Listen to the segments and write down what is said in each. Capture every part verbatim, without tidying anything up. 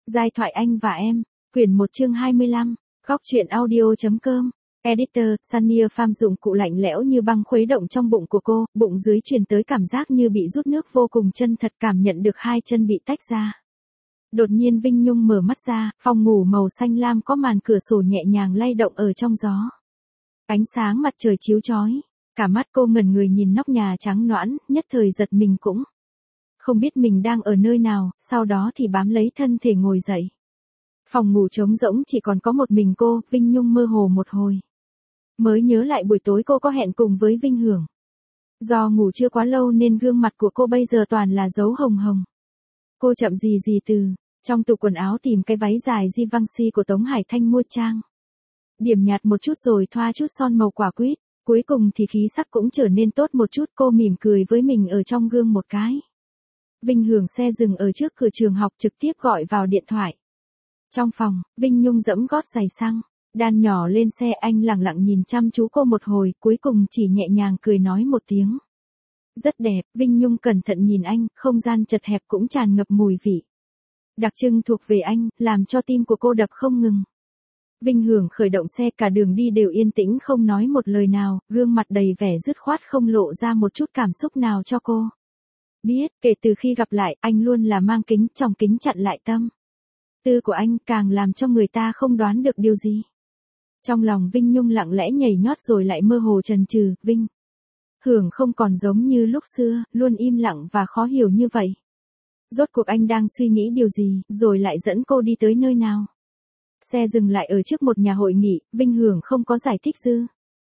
Giai thoại anh và em, quyển một chương hai mươi lăm, góc truyện audio.com. Editor, Sunny Farm dụng cụ lạnh lẽo như băng khuấy động trong bụng của cô, bụng dưới truyền tới cảm giác như bị rút nước vô cùng chân thật, cảm nhận được hai chân bị tách ra. Đột nhiên Vinh Nhung mở mắt ra, phòng ngủ màu xanh lam có màn cửa sổ nhẹ nhàng lay động ở trong gió. Ánh sáng mặt trời chiếu chói, cả mắt cô ngẩn người nhìn nóc nhà trắng nõn, nhất thời giật mình cũng không biết mình đang ở nơi nào, sau đó thì bám lấy thân thể ngồi dậy. Phòng ngủ trống rỗng chỉ còn có một mình cô, Vinh Nhung mơ hồ một hồi. Mới nhớ lại buổi tối cô có hẹn cùng với Vinh Hưởng. Do ngủ chưa quá lâu nên gương mặt của cô bây giờ toàn là dấu hồng hồng. Cô chậm gì gì từ trong tủ quần áo tìm cái váy dài Givenchy của Tống Hải Thanh mua trang. Điểm nhạt một chút rồi thoa chút son màu quả quýt, cuối cùng thì khí sắc cũng trở nên tốt một chút, cô mỉm cười với mình ở trong gương một cái. Vinh Hưởng xe dừng ở trước cửa trường học trực tiếp gọi vào điện thoại. Trong phòng, Vinh Nhung giẫm gót giày xăng, đan nhỏ lên xe, anh lặng lặng nhìn chăm chú cô một hồi, cuối cùng chỉ nhẹ nhàng cười nói một tiếng. Rất đẹp, Vinh Nhung cẩn thận nhìn anh, không gian chật hẹp cũng tràn ngập mùi vị đặc trưng thuộc về anh, làm cho tim của cô đập không ngừng. Vinh Hưởng khởi động xe, cả đường đi đều yên tĩnh không nói một lời nào, gương mặt đầy vẻ dứt khoát không lộ ra một chút cảm xúc nào cho cô. Biết, kể từ khi gặp lại, anh luôn là mang kính, trong kính chặn lại tâm tư của anh, càng làm cho người ta không đoán được điều gì. Trong lòng Vinh Nhung lặng lẽ nhảy nhót rồi lại mơ hồ chần chừ, Vinh Hưởng không còn giống như lúc xưa, luôn im lặng và khó hiểu như vậy. Rốt cuộc anh đang suy nghĩ điều gì, rồi lại dẫn cô đi tới nơi nào? Xe dừng lại ở trước một nhà hội nghị, Vinh Hưởng không có giải thích dư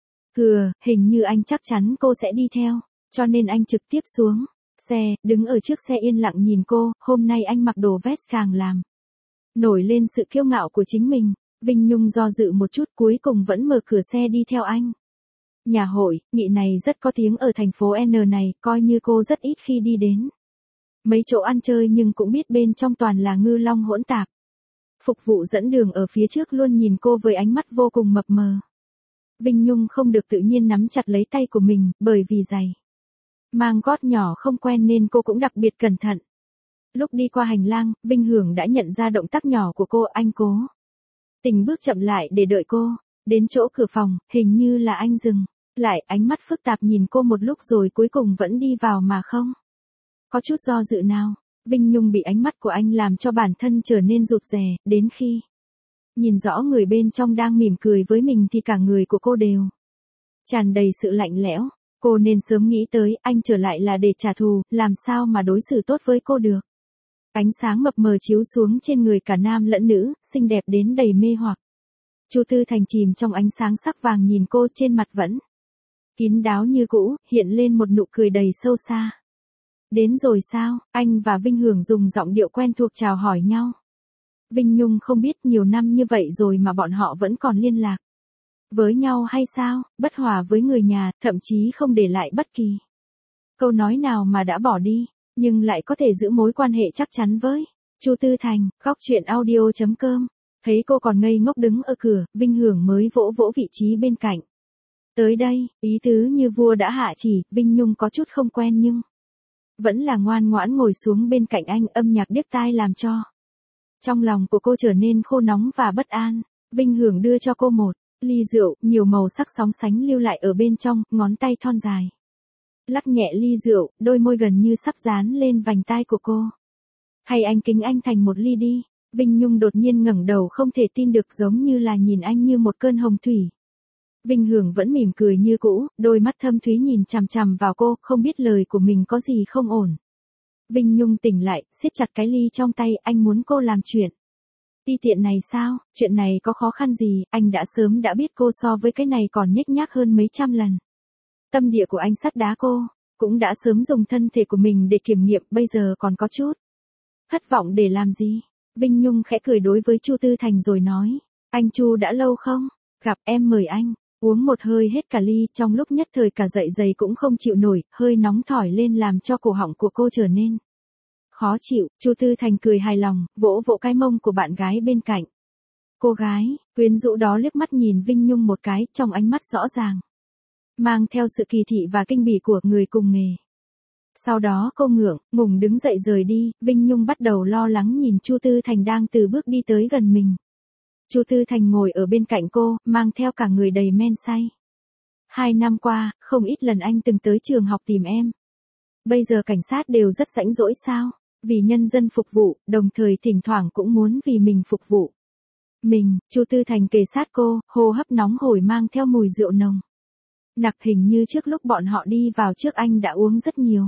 thừa, hình như anh chắc chắn cô sẽ đi theo, cho nên anh trực tiếp xuống xe, đứng ở trước xe yên lặng nhìn cô. Hôm nay anh mặc đồ vest càng làm nổi lên sự kiêu ngạo của chính mình. Vinh Nhung do dự một chút, cuối cùng vẫn mở cửa xe đi theo anh. Nhà hội nghị này rất có tiếng ở thành phố N này, coi như cô rất ít khi đi đến mấy chỗ ăn chơi nhưng cũng biết bên trong toàn là ngư long hỗn tạp. Phục vụ dẫn đường ở phía trước luôn nhìn cô với ánh mắt vô cùng mập mờ. Vinh Nhung không được tự nhiên nắm chặt lấy tay của mình, bởi vì giày mang gót nhỏ không quen nên cô cũng đặc biệt cẩn thận. Lúc đi qua hành lang, Vinh Hưởng đã nhận ra động tác nhỏ của cô, anh cố tình bước chậm lại để đợi cô. Đến chỗ cửa phòng, hình như là anh dừng lại, ánh mắt phức tạp nhìn cô một lúc rồi cuối cùng vẫn đi vào mà không có chút do dự nào. Vinh Nhung bị ánh mắt của anh làm cho bản thân trở nên rụt rè, đến khi nhìn rõ người bên trong đang mỉm cười với mình thì cả người của cô đều tràn đầy sự lạnh lẽo. Cô nên sớm nghĩ tới, anh trở lại là để trả thù, làm sao mà đối xử tốt với cô được. Ánh sáng mập mờ chiếu xuống trên người cả nam lẫn nữ, xinh đẹp đến đầy mê hoặc. Chu Tư Thành chìm trong ánh sáng sắc vàng nhìn cô, trên mặt vẫn kín đáo như cũ, hiện lên một nụ cười đầy sâu xa. Đến rồi sao? Anh và Vinh Hưởng dùng giọng điệu quen thuộc chào hỏi nhau. Vinh Nhung không biết nhiều năm như vậy rồi mà bọn họ vẫn còn liên lạc với nhau hay sao, bất hòa với người nhà, thậm chí không để lại bất kỳ câu nói nào mà đã bỏ đi, nhưng lại có thể giữ mối quan hệ chắc chắn với Chu Tư Thành. Góc truyện audio.com. Thấy cô còn ngây ngốc đứng ở cửa, Vinh Hưởng mới vỗ vỗ vị trí bên cạnh. Tới đây, ý tứ như vua đã hạ chỉ. Vinh Nhung có chút không quen nhưng vẫn là ngoan ngoãn ngồi xuống bên cạnh anh, âm nhạc điếc tai làm cho trong lòng của cô trở nên khô nóng và bất an. Vinh Hưởng đưa cho cô một ly rượu, nhiều màu sắc sóng sánh lưu lại ở bên trong, ngón tay thon dài lắc nhẹ ly rượu, đôi môi gần như sắp dán lên vành tai của cô. Hay anh kính anh thành một ly đi. Vinh Nhung đột nhiên ngẩng đầu không thể tin được, giống như là nhìn anh như một cơn hồng thủy. Vinh Hưởng vẫn mỉm cười như cũ, đôi mắt thâm thúy nhìn chằm chằm vào cô, không biết lời của mình có gì không ổn. Vinh Nhung tỉnh lại, siết chặt cái ly trong tay, anh muốn cô làm chuyện ti tiện này sao? Chuyện này có khó khăn gì, anh đã sớm đã biết cô so với cái này còn nhếch nhác hơn mấy trăm lần. Tâm địa của anh sắt đá cô, cũng đã sớm dùng thân thể của mình để kiểm nghiệm, bây giờ còn có chút thất vọng để làm gì? Vinh Nhung khẽ cười đối với Chu Tư Thành rồi nói, anh Chu đã lâu không gặp, em mời anh uống một hơi hết cả ly. Trong lúc nhất thời cả dạ dày cũng không chịu nổi, hơi nóng thỏi lên làm cho cổ họng của cô trở nên khó chịu. Chu Tư Thành cười hài lòng, vỗ vỗ cái mông của bạn gái bên cạnh. Cô gái quyến rũ đó liếc mắt nhìn Vinh Nhung một cái, trong ánh mắt rõ ràng mang theo sự kỳ thị và kinh bỉ của người cùng nghề. Sau đó cô ngượng, ngùng đứng dậy rời đi, Vinh Nhung bắt đầu lo lắng nhìn Chu Tư Thành đang từ bước đi tới gần mình. Chu Tư Thành ngồi ở bên cạnh cô, mang theo cả người đầy men say. Hai năm qua, không ít lần anh từng tới trường học tìm em. Bây giờ cảnh sát đều rất rãnh rỗi sao? Vì nhân dân phục vụ, đồng thời thỉnh thoảng cũng muốn vì mình phục vụ. Mình, Chu Tư Thành kề sát cô, hô hấp nóng hổi mang theo mùi rượu nồng. Nặc hình như trước lúc bọn họ đi vào trước anh đã uống rất nhiều.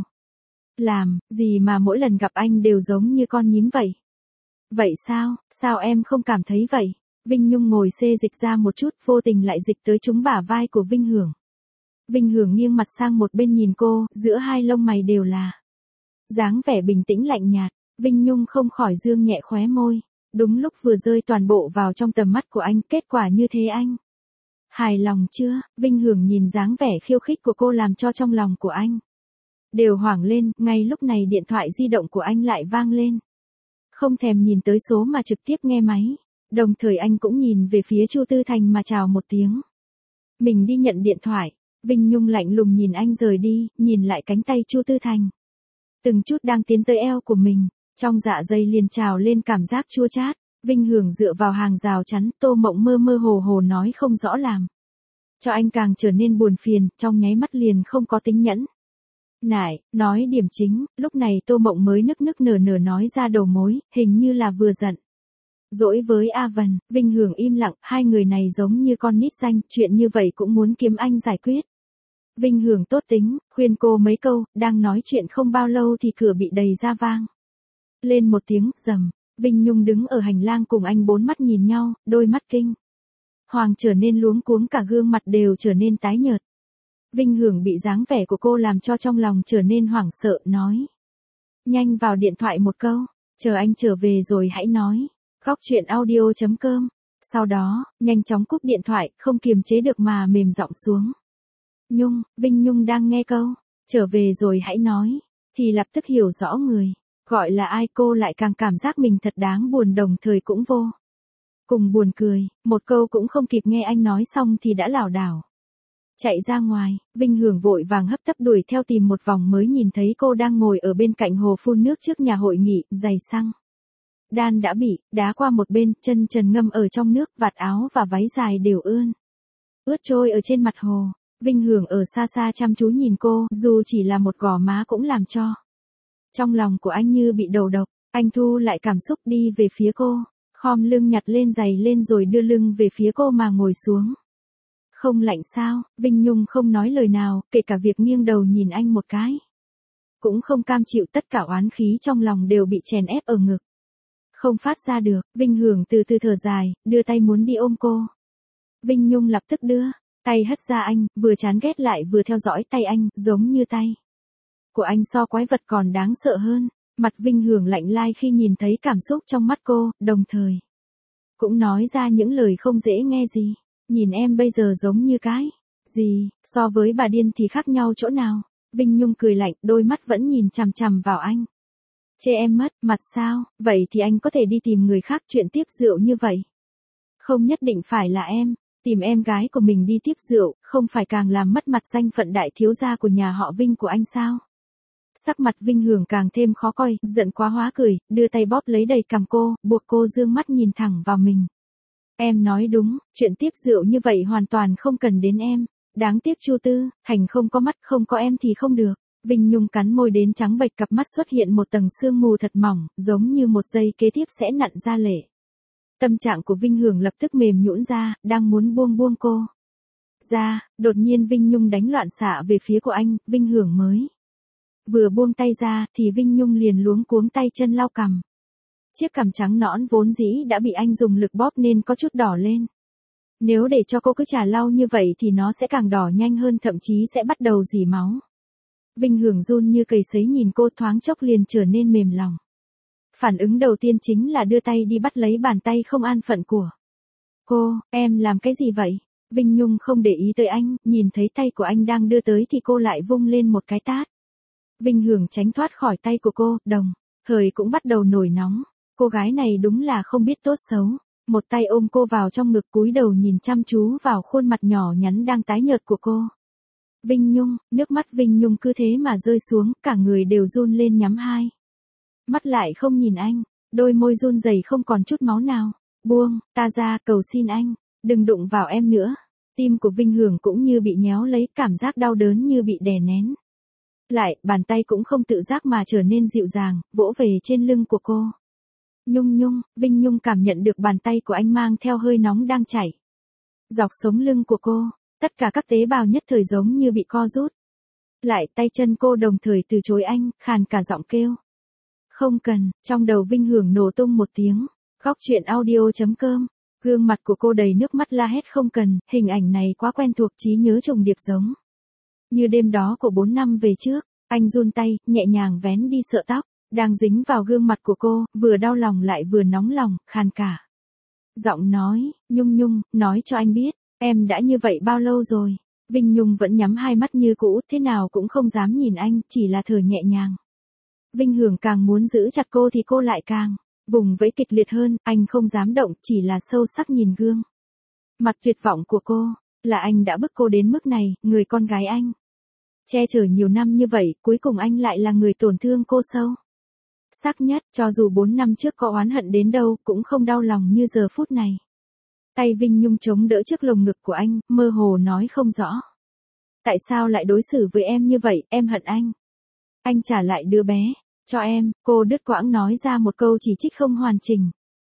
Làm, gì mà mỗi lần gặp anh đều giống như con nhím vậy? Vậy sao, sao em không cảm thấy vậy? Vinh Nhung ngồi xê dịch ra một chút, vô tình lại dịch tới trúng bả vai của Vinh Hưởng. Vinh Hưởng nghiêng mặt sang một bên nhìn cô, giữa hai lông mày đều là dáng vẻ bình tĩnh lạnh nhạt. Vinh Nhung không khỏi dương nhẹ khóe môi. Đúng lúc vừa rơi toàn bộ vào trong tầm mắt của anh, kết quả như thế anh. Hài lòng chưa? Vinh Hưởng nhìn dáng vẻ khiêu khích của cô làm cho trong lòng của anh đều hoảng lên, ngay lúc này điện thoại di động của anh lại vang lên. Không thèm nhìn tới số mà trực tiếp nghe máy. Đồng thời anh cũng nhìn về phía Chu Tư Thành mà chào một tiếng. Mình đi nhận điện thoại. Vinh Nhung lạnh lùng nhìn anh rời đi, nhìn lại cánh tay Chu Tư Thành. Từng chút đang tiến tới eo của mình, trong dạ dày liền trào lên cảm giác chua chát. Vinh Hưởng dựa vào hàng rào chắn, Tô Mộng mơ mơ hồ hồ nói không rõ làm. Cho anh càng trở nên buồn phiền, trong nháy mắt liền không có tính nhẫn. Nại, nói điểm chính, lúc này Tô Mộng mới nức nức nở nở nói ra đầu mối, hình như là vừa giận. Dỗi với A Vân, Vinh Hưởng im lặng, hai người này giống như con nít danh, chuyện như vậy cũng muốn kiếm anh giải quyết. Vinh Hưởng tốt tính, khuyên cô mấy câu, đang nói chuyện không bao lâu thì cửa bị đẩy ra vang. Lên một tiếng, rầm, Vinh Nhung đứng ở hành lang cùng anh bốn mắt nhìn nhau, đôi mắt kinh hoàng trở nên luống cuống, cả gương mặt đều trở nên tái nhợt. Vinh Hưởng bị dáng vẻ của cô làm cho trong lòng trở nên hoảng sợ, nói. Nhanh vào điện thoại một câu, chờ anh trở về rồi hãy nói. Góc chuyện audio chấm com. Sau đó, nhanh chóng cúp điện thoại, không kiềm chế được mà mềm giọng xuống. Nhung, Vinh Nhung đang nghe câu, trở về rồi hãy nói, thì lập tức hiểu rõ người gọi là ai, cô lại càng cảm giác mình thật đáng buồn, đồng thời cũng vô cùng buồn cười, một câu cũng không kịp nghe anh nói xong thì đã lảo đảo chạy ra ngoài. Vinh Hưởng vội vàng hấp tấp đuổi theo tìm một vòng mới nhìn thấy cô đang ngồi ở bên cạnh hồ phun nước trước nhà hội nghị, giày xăng đan đã bị đá qua một bên, chân trần ngâm ở trong nước, vạt áo và váy dài đều ươn ướt trôi ở trên mặt hồ. Vinh Hưởng ở xa xa chăm chú nhìn cô, dù chỉ là một gò má cũng làm cho trong lòng của anh như bị đầu độc. Anh thu lại cảm xúc đi về phía cô, khom lưng nhặt lên giày lên rồi đưa lưng về phía cô mà ngồi xuống. Không lạnh sao? Vinh Nhung không nói lời nào, kể cả việc nghiêng đầu nhìn anh một cái cũng không cam chịu, tất cả oán khí trong lòng đều bị chèn ép ở ngực, không phát ra được. Vinh Hưởng từ từ thở dài, đưa tay muốn đi ôm cô. Vinh Nhung lập tức đưa tay hất ra anh, vừa chán ghét lại vừa theo dõi tay anh, giống như tay của anh so quái vật còn đáng sợ hơn. Mặt Vinh Hưởng lạnh lai khi nhìn thấy cảm xúc trong mắt cô, đồng thời cũng nói ra những lời không dễ nghe gì. Nhìn em bây giờ giống như cái gì, so với bà điên thì khác nhau chỗ nào? Vinh Nhung cười lạnh, đôi mắt vẫn nhìn chằm chằm vào anh. Chê em mất mặt sao? Vậy thì anh có thể đi tìm người khác, chuyện tiếp rượu như vậy không nhất định phải là em. Tìm em gái của mình đi tiếp rượu, không phải càng làm mất mặt danh phận đại thiếu gia của nhà họ Vinh của anh sao? Sắc mặt Vinh Hưởng càng thêm khó coi, giận quá hóa cười, đưa tay bóp lấy đầy cằm cô, buộc cô dương mắt nhìn thẳng vào mình. Em nói đúng, chuyện tiếp rượu như vậy hoàn toàn không cần đến em. Đáng tiếc Chu Tư Thành không có mắt, không có em thì không được. Vinh Nhung cắn môi đến trắng bệch, cặp mắt xuất hiện một tầng sương mù thật mỏng, giống như một giây kế tiếp sẽ nặn ra lệ. Tâm trạng của Vinh Hưởng lập tức mềm nhũn ra, đang muốn buông buông cô ra, đột nhiên Vinh Nhung đánh loạn xạ về phía của anh. Vinh Hưởng mới vừa buông tay ra thì Vinh Nhung liền luống cuống tay chân lau cằm. Chiếc cằm trắng nõn vốn dĩ đã bị anh dùng lực bóp nên có chút đỏ lên. Nếu để cho cô cứ chà lau như vậy thì nó sẽ càng đỏ nhanh hơn, thậm chí sẽ bắt đầu rỉ máu. Vinh Hưởng run như cầy sấy nhìn cô, thoáng chốc liền trở nên mềm lòng. Phản ứng đầu tiên chính là đưa tay đi bắt lấy bàn tay không an phận của cô. Em làm cái gì vậy? Vinh Nhung không để ý tới anh, nhìn thấy tay của anh đang đưa tới thì cô lại vung lên một cái tát. Vinh Hưởng tránh thoát khỏi tay của cô, đồng thời cũng bắt đầu nổi nóng. Cô gái này đúng là không biết tốt xấu. Một tay ôm cô vào trong ngực, cúi đầu nhìn chăm chú vào khuôn mặt nhỏ nhắn đang tái nhợt của cô. Vinh Nhung, nước mắt Vinh Nhung cứ thế mà rơi xuống, cả người đều run lên nhắm hai mắt lại không nhìn anh, đôi môi run rẩy không còn chút máu nào. Buông ta ra, cầu xin anh, đừng đụng vào em nữa. Tim của Vinh Hưởng cũng như bị nhéo lấy, cảm giác đau đớn như bị đè nén. Lại, bàn tay cũng không tự giác mà trở nên dịu dàng, vỗ về trên lưng của cô. Nhung Nhung, Vinh Nhung cảm nhận được bàn tay của anh mang theo hơi nóng đang chảy dọc sống lưng của cô, tất cả các tế bào nhất thời giống như bị co rút. Lại tay chân cô đồng thời từ chối anh, khàn cả giọng kêu. Không cần, trong đầu Vinh Hưởng nổ tung một tiếng. Góc truyện audio chấm com, gương mặt của cô đầy nước mắt la hét không cần, hình ảnh này quá quen thuộc, trí nhớ trùng điệp giống như đêm đó của bốn năm về trước. Anh run tay, nhẹ nhàng vén đi sợi tóc đang dính vào gương mặt của cô, vừa đau lòng lại vừa nóng lòng, khàn cả giọng nói. Nhung Nhung, nói cho anh biết, em đã như vậy bao lâu rồi? Vinh Nhung vẫn nhắm hai mắt như cũ, thế nào cũng không dám nhìn anh, chỉ là thở nhẹ nhàng. Vinh Hưởng càng muốn giữ chặt cô thì cô lại càng vùng vẫy kịch liệt hơn, anh không dám động, chỉ là sâu sắc nhìn gương mặt tuyệt vọng của cô. Là anh đã bức cô đến mức này, người con gái anh che chở nhiều năm như vậy, cuối cùng anh lại là người tổn thương cô sâu sắc nhất. Cho dù bốn năm trước có oán hận đến đâu, cũng không đau lòng như giờ phút này. Tay Vinh Nhung chống đỡ trước lồng ngực của anh, mơ hồ nói không rõ. Tại sao lại đối xử với em như vậy, em hận anh. Anh trả lại đứa bé cho em. Cô đứt quãng nói ra một câu chỉ trích không hoàn chỉnh.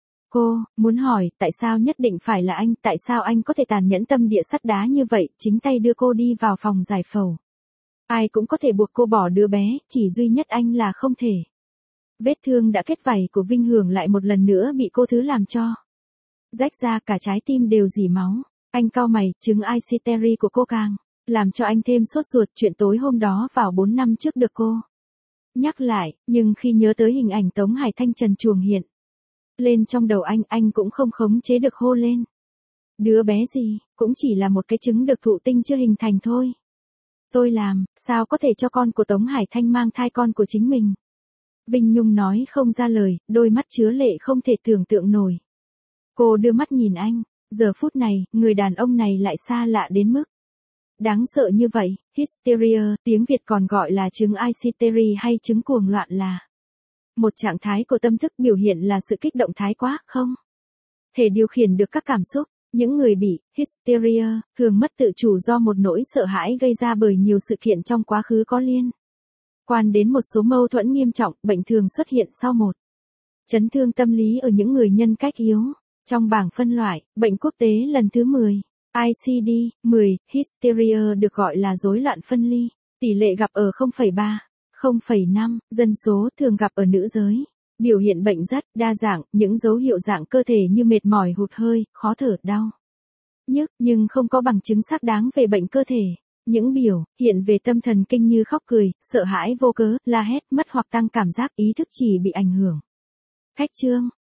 Cô muốn hỏi, tại sao nhất định phải là anh, tại sao anh có thể tàn nhẫn tâm địa sắt đá như vậy, chính tay đưa cô đi vào phòng giải phẫu. Ai cũng có thể buộc cô bỏ đứa bé, chỉ duy nhất anh là không thể. Vết thương đã kết vảy của Vinh Hưởng lại một lần nữa bị cô thứ làm cho rách ra, cả trái tim đều rỉ máu. Anh cau mày, chứng Aisiteri của cô càng làm cho anh thêm sốt ruột. Chuyện tối hôm đó vào bốn năm trước được cô nhắc lại, nhưng khi nhớ tới hình ảnh Tống Hải Thanh trần truồng hiện lên trong đầu anh, anh cũng không khống chế được hô lên. Đứa bé gì, cũng chỉ là một cái trứng được thụ tinh chưa hình thành thôi. Tôi làm, sao có thể cho con của Tống Hải Thanh mang thai con của chính mình. Vinh Nhung nói không ra lời, đôi mắt chứa lệ không thể tưởng tượng nổi. Cô đưa mắt nhìn anh, giờ phút này, người đàn ông này lại xa lạ đến mức đáng sợ như vậy. Hysteria, tiếng Việt còn gọi là chứng Aisiteri hay chứng cuồng loạn, là một trạng thái của tâm thức, biểu hiện là sự kích động thái quá, không thể điều khiển được các cảm xúc. Những người bị hysteria thường mất tự chủ do một nỗi sợ hãi gây ra bởi nhiều sự kiện trong quá khứ có liên quan đến một số mâu thuẫn nghiêm trọng. Bệnh thường xuất hiện sau một chấn thương tâm lý ở những người nhân cách yếu. Trong bảng phân loại bệnh quốc tế lần thứ mười, I C D mười, hysteria được gọi là rối loạn phân ly. Tỷ lệ gặp ở không phẩy ba, không phẩy năm dân số, thường gặp ở nữ giới. Biểu hiện bệnh rất đa dạng, những dấu hiệu dạng cơ thể như mệt mỏi, hụt hơi, khó thở, đau nhức, nhưng không có bằng chứng xác đáng về bệnh cơ thể. Những biểu hiện về tâm thần kinh như khóc cười, sợ hãi vô cớ, la hét, mất hoặc tăng cảm giác ý thức chỉ bị ảnh hưởng. Cách chương